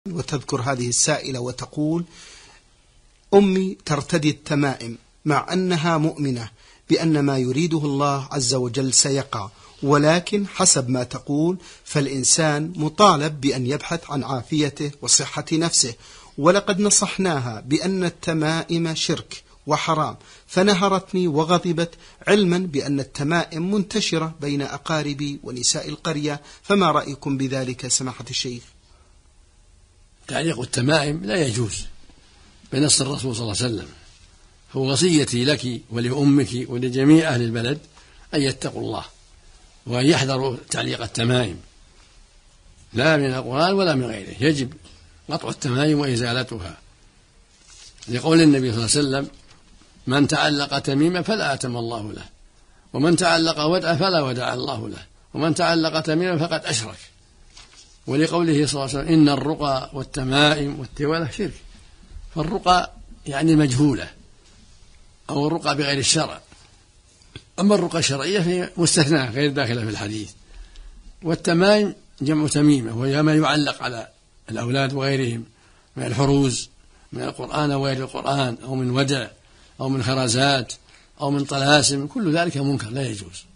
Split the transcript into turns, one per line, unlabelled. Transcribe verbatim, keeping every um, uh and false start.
وتذكر هذه السائلة وتقول: أمي ترتدي التمائم مع أنها مؤمنة بأن ما يريده الله عز وجل سيقع، ولكن حسب ما تقول فالإنسان مطالب بأن يبحث عن عافيته وصحة نفسه، ولقد نصحناها بأن التمائم شرك وحرام فنهرتني وغضبت، علما بأن التمائم منتشرة بين أقاربي ونساء القرية، فما رأيكم بذلك سماحة الشيخ؟
تعليق التمائم لا يجوز بنص الرسول صلى الله عليه وسلم، هو وصيتي لك ولأمك ولجميع أهل البلد أن يتقوا الله وأن يحذروا تعليق التمائم، لا من القرآن ولا من غيره، يجب قطع التمائم وإزالتها، لقول النبي صلى الله عليه وسلم: من تعلق تميما فلا أتم الله له، ومن تعلق ودعا فلا ودع الله له، ومن تعلق تميما فقد أشرك. ولقوله صلى الله عليه وسلم: إن الرقى والتمائم والتولة شرك. فالرقى يعني مجهولة أو الرقى بغير الشرع، أما الرقى الشرعية فهي مستثناة غير داخلة في الحديث. والتمائم جمع تميمة، وهي ما يعلق على الأولاد وغيرهم من الحروز من القرآن أو غير القرآن، أو من ودع أو من خرزات أو من طلاسم، كل ذلك منكر لا يجوز.